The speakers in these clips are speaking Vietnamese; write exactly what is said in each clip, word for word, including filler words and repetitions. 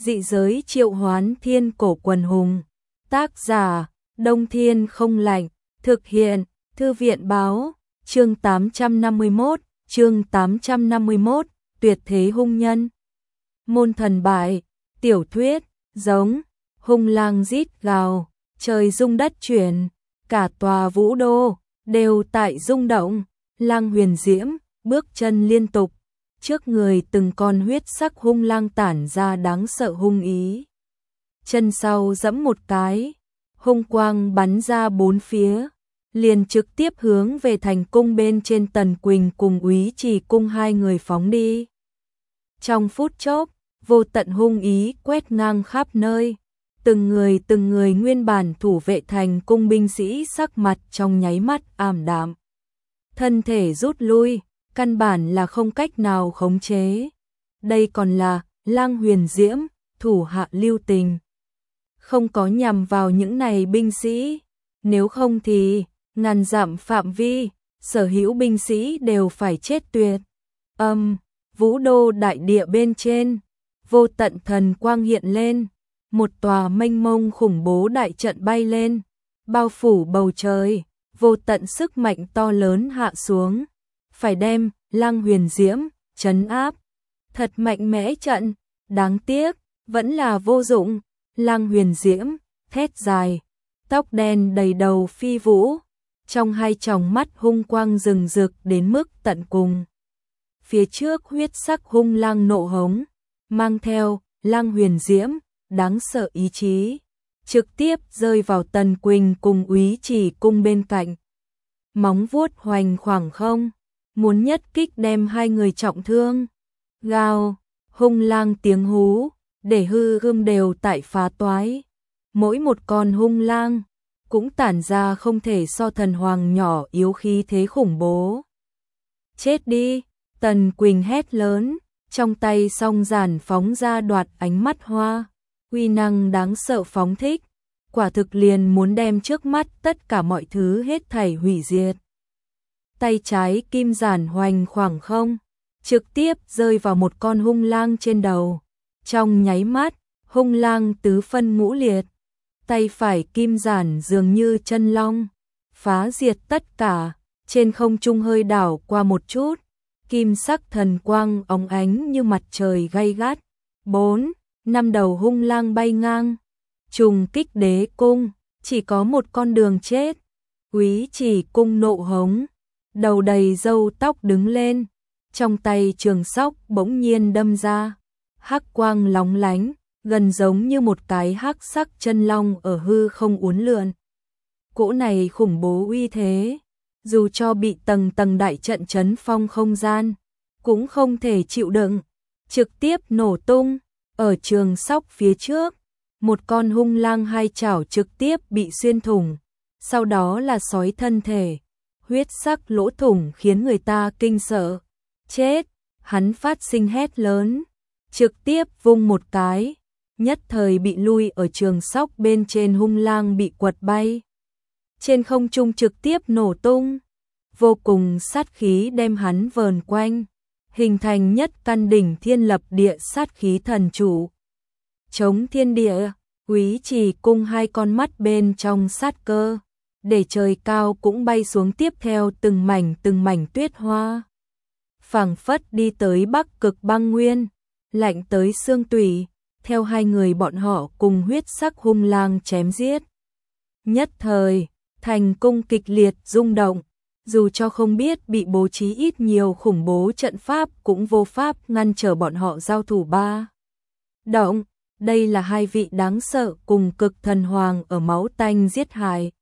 Dị giới triệu hoán thiên cổ quần hùng. Tác giả, Đông Thiên không lạnh. Thực hiện, Thư viện báo. Chương tám trăm năm mươi mốt, chương tám trăm năm mươi mốt, tuyệt thế hung nhân. Môn thần bại, tiểu thuyết, giống, hung lang rít gào, trời rung đất chuyển, cả tòa vũ đô, đều tại rung động, lang huyền diễm, bước chân liên tục, trước người từng con huyết sắc hung lang tản ra đáng sợ hung ý. Chân sau giẫm một cái, hung quang bắn ra bốn phía, liền trực tiếp hướng về thành cung bên trên Tần Quỳnh cùng Úy Trì cung hai người phóng đi. Trong phút chốc, vô tận hung ý quét ngang khắp nơi, từng người từng người nguyên bản thủ vệ thành cung binh sĩ sắc mặt trong nháy mắt ảm đạm. Thân thể rút lui, căn bản là không cách nào khống chế. Đây còn là lang huyền diễm, thủ hạ lưu tình. Không có nhằm vào những này binh sĩ, nếu không thì ngàn dặm phạm vi, sở hữu binh sĩ đều phải chết tuyệt. Âm, vũ đô đại địa bên trên, vô tận thần quang hiện lên, một tòa mênh mông khủng bố đại trận bay lên, bao phủ bầu trời, vô tận sức mạnh to lớn hạ xuống, phải đem lang huyền diễm trấn áp. Thật mạnh mẽ trận, đáng tiếc, vẫn là vô dụng. Lang huyền diễm, thét dài, tóc đen đầy đầu phi vũ, trong hai tròng mắt hung quang rừng rực đến mức tận cùng. Phía trước huyết sắc hung lang nộ hống, mang theo lang huyền diễm, đáng sợ ý chí, trực tiếp rơi vào Tần Quỳnh cùng Úy Trì cung bên cạnh. Móng vuốt hoành khoảng không, muốn nhất kích đem hai người trọng thương. Gào, hung lang tiếng hú, để hư gươm đều tại phá toái. Mỗi một con hung lang cũng tản ra không thể so thần hoàng nhỏ yếu khí thế khủng bố. Chết đi, Tần Quỳnh hét lớn, trong tay song giản phóng ra đoạt ánh mắt hoa, uy năng đáng sợ phóng thích, quả thực liền muốn đem trước mắt tất cả mọi thứ hết thảy hủy diệt. Tay trái kim giản hoành khoảng không, trực tiếp rơi vào một con hung lang trên đầu. Trong nháy mắt, hung lang tứ phân ngũ liệt. Tay phải kim giản dường như chân long, phá diệt tất cả, trên không trung hơi đảo qua một chút, kim sắc thần quang óng ánh như mặt trời gay gắt. Bốn, năm đầu hung lang bay ngang, trùng kích đế cung, chỉ có một con đường chết. Úy Trì cung nộ hống, đầu đầy râu tóc đứng lên, trong tay trường sóc bỗng nhiên đâm ra, hắc quang lóng lánh, gần giống như một cái hắc sắc chân long ở hư không uốn lượn. Cỗ này khủng bố uy thế, dù cho bị tầng tầng đại trận chấn phong không gian, cũng không thể chịu đựng, trực tiếp nổ tung. Ở trường sóc phía trước, một con hung lang hai chảo trực tiếp bị xuyên thủng, sau đó là sói thân thể, huyết sắc lỗ thủng khiến người ta kinh sợ. Chết, hắn phát sinh hét lớn, trực tiếp vung một cái, nhất thời bị lui ở trường sóc bên trên hung lang bị quật bay. Trên không trung trực tiếp nổ tung, vô cùng sát khí đem hắn vờn quanh, hình thành nhất căn đỉnh thiên lập địa sát khí thần chủ. Chống thiên địa, Úy Trì cung hai con mắt bên trong sát cơ, để trời cao cũng bay xuống tiếp theo từng mảnh từng mảnh tuyết hoa. Phảng phất đi tới Bắc Cực băng nguyên, lạnh tới xương tủy, theo hai người bọn họ cùng huyết sắc hung lang chém giết. Nhất thời, thành cung kịch liệt rung động, dù cho không biết bị bố trí ít nhiều khủng bố trận pháp cũng vô pháp ngăn trở bọn họ giao thủ ba. Động, đây là hai vị đáng sợ cùng cực thần hoàng ở máu tanh giết hại.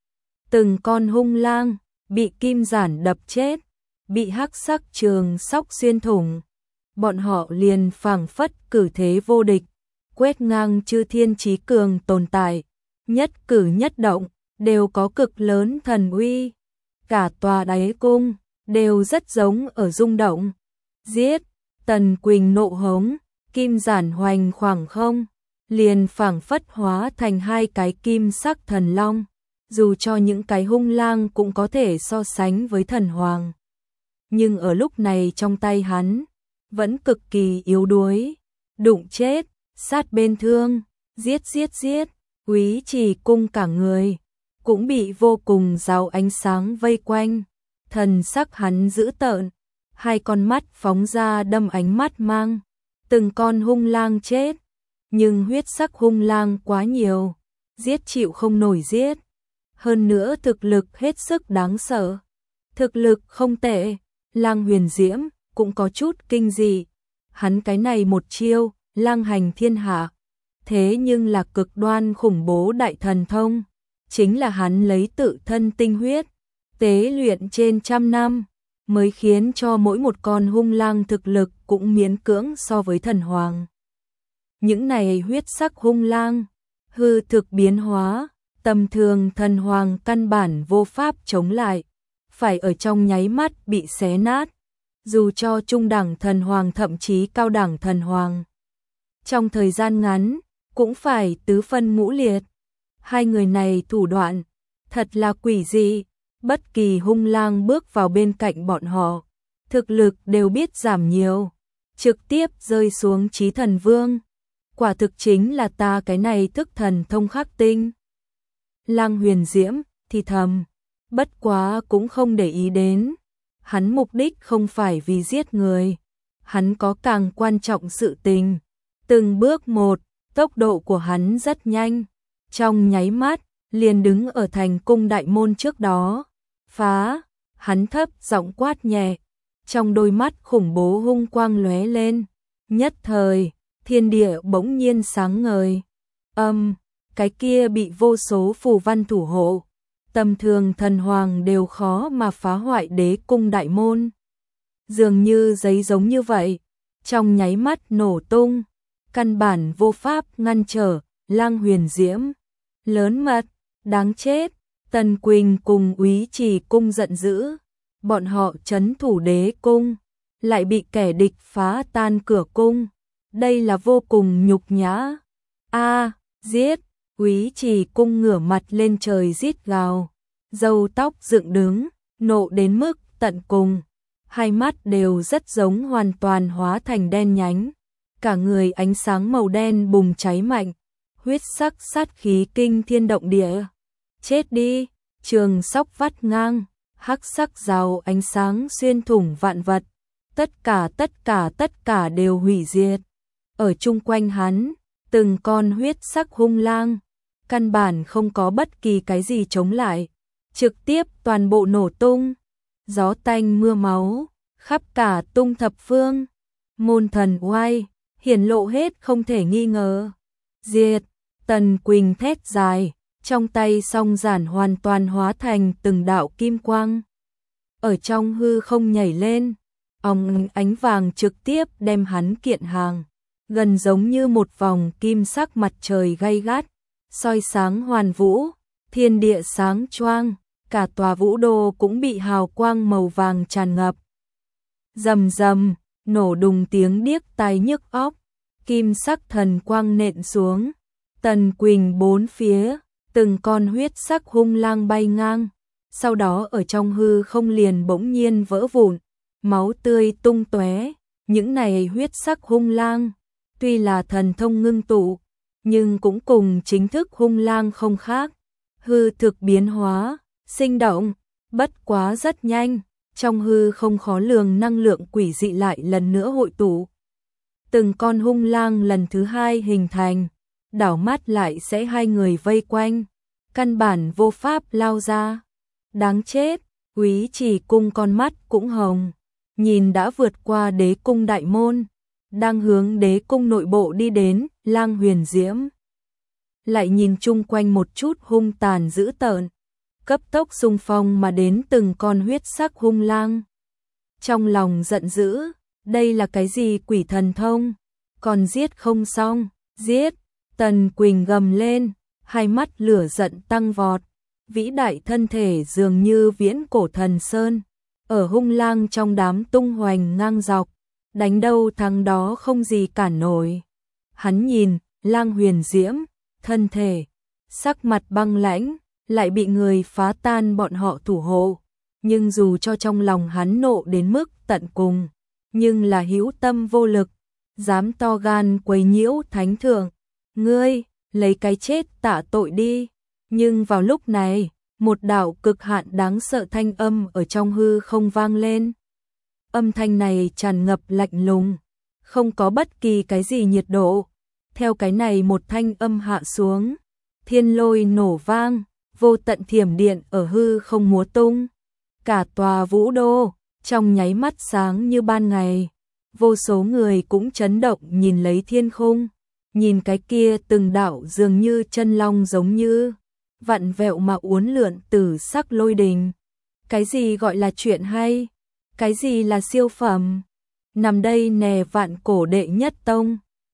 Từng con hung lang bị kim giản đập chết, bị hắc sắc trường sóc xuyên thủng, bọn họ liền phảng phất cử thế vô địch, quét ngang chư thiên chí cường tồn tại, nhất cử nhất động đều có cực lớn thần uy, cả tòa đáy cung đều rất giống ở rung động. Giết, Tần Quỳnh nộ hống, kim giản hoành khoảng không, liền phảng phất hóa thành hai cái kim sắc thần long, dù cho những cái hung lang cũng có thể so sánh với thần hoàng. Nhưng ở lúc này trong tay hắn, vẫn cực kỳ yếu đuối, đụng chết, sát bên thương, giết giết giết, Úy Trì Cung cả người cũng bị vô cùng rào ánh sáng vây quanh, thần sắc hắn dữ tợn, hai con mắt phóng ra đâm ánh mắt mang, từng con hung lang chết, nhưng huyết sắc hung lang quá nhiều, giết chịu không nổi giết, hơn nữa thực lực hết sức đáng sợ. Thực lực không tệ, Lang Huyền Diễm cũng có chút kinh dị, hắn cái này một chiêu, lang hành thiên hạ, thế nhưng là cực đoan khủng bố đại thần thông, chính là hắn lấy tự thân tinh huyết, tế luyện trên trăm năm, mới khiến cho mỗi một con hung lang thực lực cũng miễn cưỡng so với thần hoàng. Những này huyết sắc hung lang, hư thực biến hóa, tầm thường thần hoàng căn bản vô pháp chống lại, phải ở trong nháy mắt bị xé nát, dù cho trung đẳng thần hoàng thậm chí cao đẳng thần hoàng. Trong thời gian ngắn, cũng phải tứ phân ngũ liệt. Hai người này thủ đoạn, thật là quỷ dị, bất kỳ hung lang bước vào bên cạnh bọn họ, thực lực đều biết giảm nhiều, trực tiếp rơi xuống chí thần vương. Quả thực chính là ta cái này thức thần thông khắc tinh. Lang Huyền Diễm thì thầm, bất quá cũng không để ý đến. Hắn mục đích không phải vì giết người, hắn có càng quan trọng sự tình. Từng bước một, tốc độ của hắn rất nhanh, trong nháy mắt, liền đứng ở thành cung đại môn trước đó. Phá, hắn thấp giọng quát nhẹ, trong đôi mắt khủng bố hung quang lóe lên, nhất thời, thiên địa bỗng nhiên sáng ngời. Âm, cái kia bị vô số phù văn thủ hộ, tầm thường thần hoàng đều khó mà phá hoại đế cung đại môn. Dường như giấy giống như vậy, trong nháy mắt nổ tung, căn bản vô pháp ngăn trở. Lang Huyền Diễm lớn mật, đáng chết. Tần Quỳnh cùng Úy Trì Cung giận dữ, bọn họ trấn thủ đế cung, lại bị kẻ địch phá tan cửa cung, đây là vô cùng nhục nhã. A, giết! Úy Trì Cung ngửa mặt lên trời rít gào, râu tóc dựng đứng, nộ đến mức tận cùng, hai mắt đều rất giống hoàn toàn hóa thành đen nhánh, cả người ánh sáng màu đen bùng cháy mạnh, huyết sắc sát khí kinh thiên động địa. Chết đi, trường sóc vắt ngang, hắc sắc rào ánh sáng xuyên thủng vạn vật, tất cả tất cả tất cả đều hủy diệt. Ở chung quanh hắn, từng con huyết sắc hung lang, căn bản không có bất kỳ cái gì chống lại, trực tiếp toàn bộ nổ tung, gió tanh mưa máu, khắp cả tung thập phương, môn thần oai, hiển lộ hết không thể nghi ngờ. Diệt, Tần Quỳnh thét dài, trong tay song giản hoàn toàn hóa thành từng đạo kim quang. Ở trong hư không nhảy lên, ong ánh vàng trực tiếp đem hắn kiện hàng, gần giống như một vòng kim sắc mặt trời gay gắt, soi sáng hoàn vũ, thiên địa sáng choang, cả tòa vũ đô cũng bị hào quang màu vàng tràn ngập. Rầm rầm, nổ đùng tiếng điếc tai nhức óc, kim sắc thần quang nện xuống, Tần Quỳnh bốn phía, từng con huyết sắc hung lang bay ngang, sau đó ở trong hư không liền bỗng nhiên vỡ vụn, máu tươi tung tóe. Những này huyết sắc hung lang, tuy là thần thông ngưng tụ, nhưng cũng cùng chính thức hung lang không khác, hư thực biến hóa, sinh động, bất quá rất nhanh, trong hư không khó lường năng lượng quỷ dị lại lần nữa hội tụ. Từng con hung lang lần thứ hai hình thành, đảo mắt lại sẽ hai người vây quanh, căn bản vô pháp lao ra. Đáng chết, Úy Trì Cung con mắt cũng hồng, nhìn đã vượt qua đế cung đại môn, đang hướng đế cung nội bộ đi đến. Lang Huyền Diễm lại nhìn chung quanh một chút hung tàn dữ tợn, cấp tốc xung phong mà đến từng con huyết sắc hung lang. Trong lòng giận dữ, đây là cái gì quỷ thần thông, còn giết không xong, giết. Tần Quỳnh gầm lên, hai mắt lửa giận tăng vọt, vĩ đại thân thể dường như viễn cổ thần sơn, ở hung lang trong đám tung hoành ngang dọc, đánh đâu thắng đó không gì cản nổi. Hắn nhìn Lang Huyền Diễm, thân thể, sắc mặt băng lãnh, lại bị người phá tan bọn họ thủ hộ, nhưng dù cho trong lòng hắn nộ đến mức tận cùng, nhưng là hữu tâm vô lực, dám to gan quấy nhiễu thánh thượng, ngươi, lấy cái chết tạ tội đi. Nhưng vào lúc này, một đạo cực hạn đáng sợ thanh âm ở trong hư không vang lên. Âm thanh này tràn ngập lạnh lùng, không có bất kỳ cái gì nhiệt độ. Theo cái này một thanh âm hạ xuống, thiên lôi nổ vang, vô tận thiểm điện ở hư không múa tung. Cả tòa vũ đô, trong nháy mắt sáng như ban ngày. Vô số người cũng chấn động nhìn lấy thiên khung, nhìn cái kia từng đạo dường như chân long giống như vặn vẹo mà uốn lượn từ sắc lôi đình. Cái gì gọi là chuyện hay? Cái gì là siêu phẩm? Nằm đây nè vạn cổ đệ nhất tông.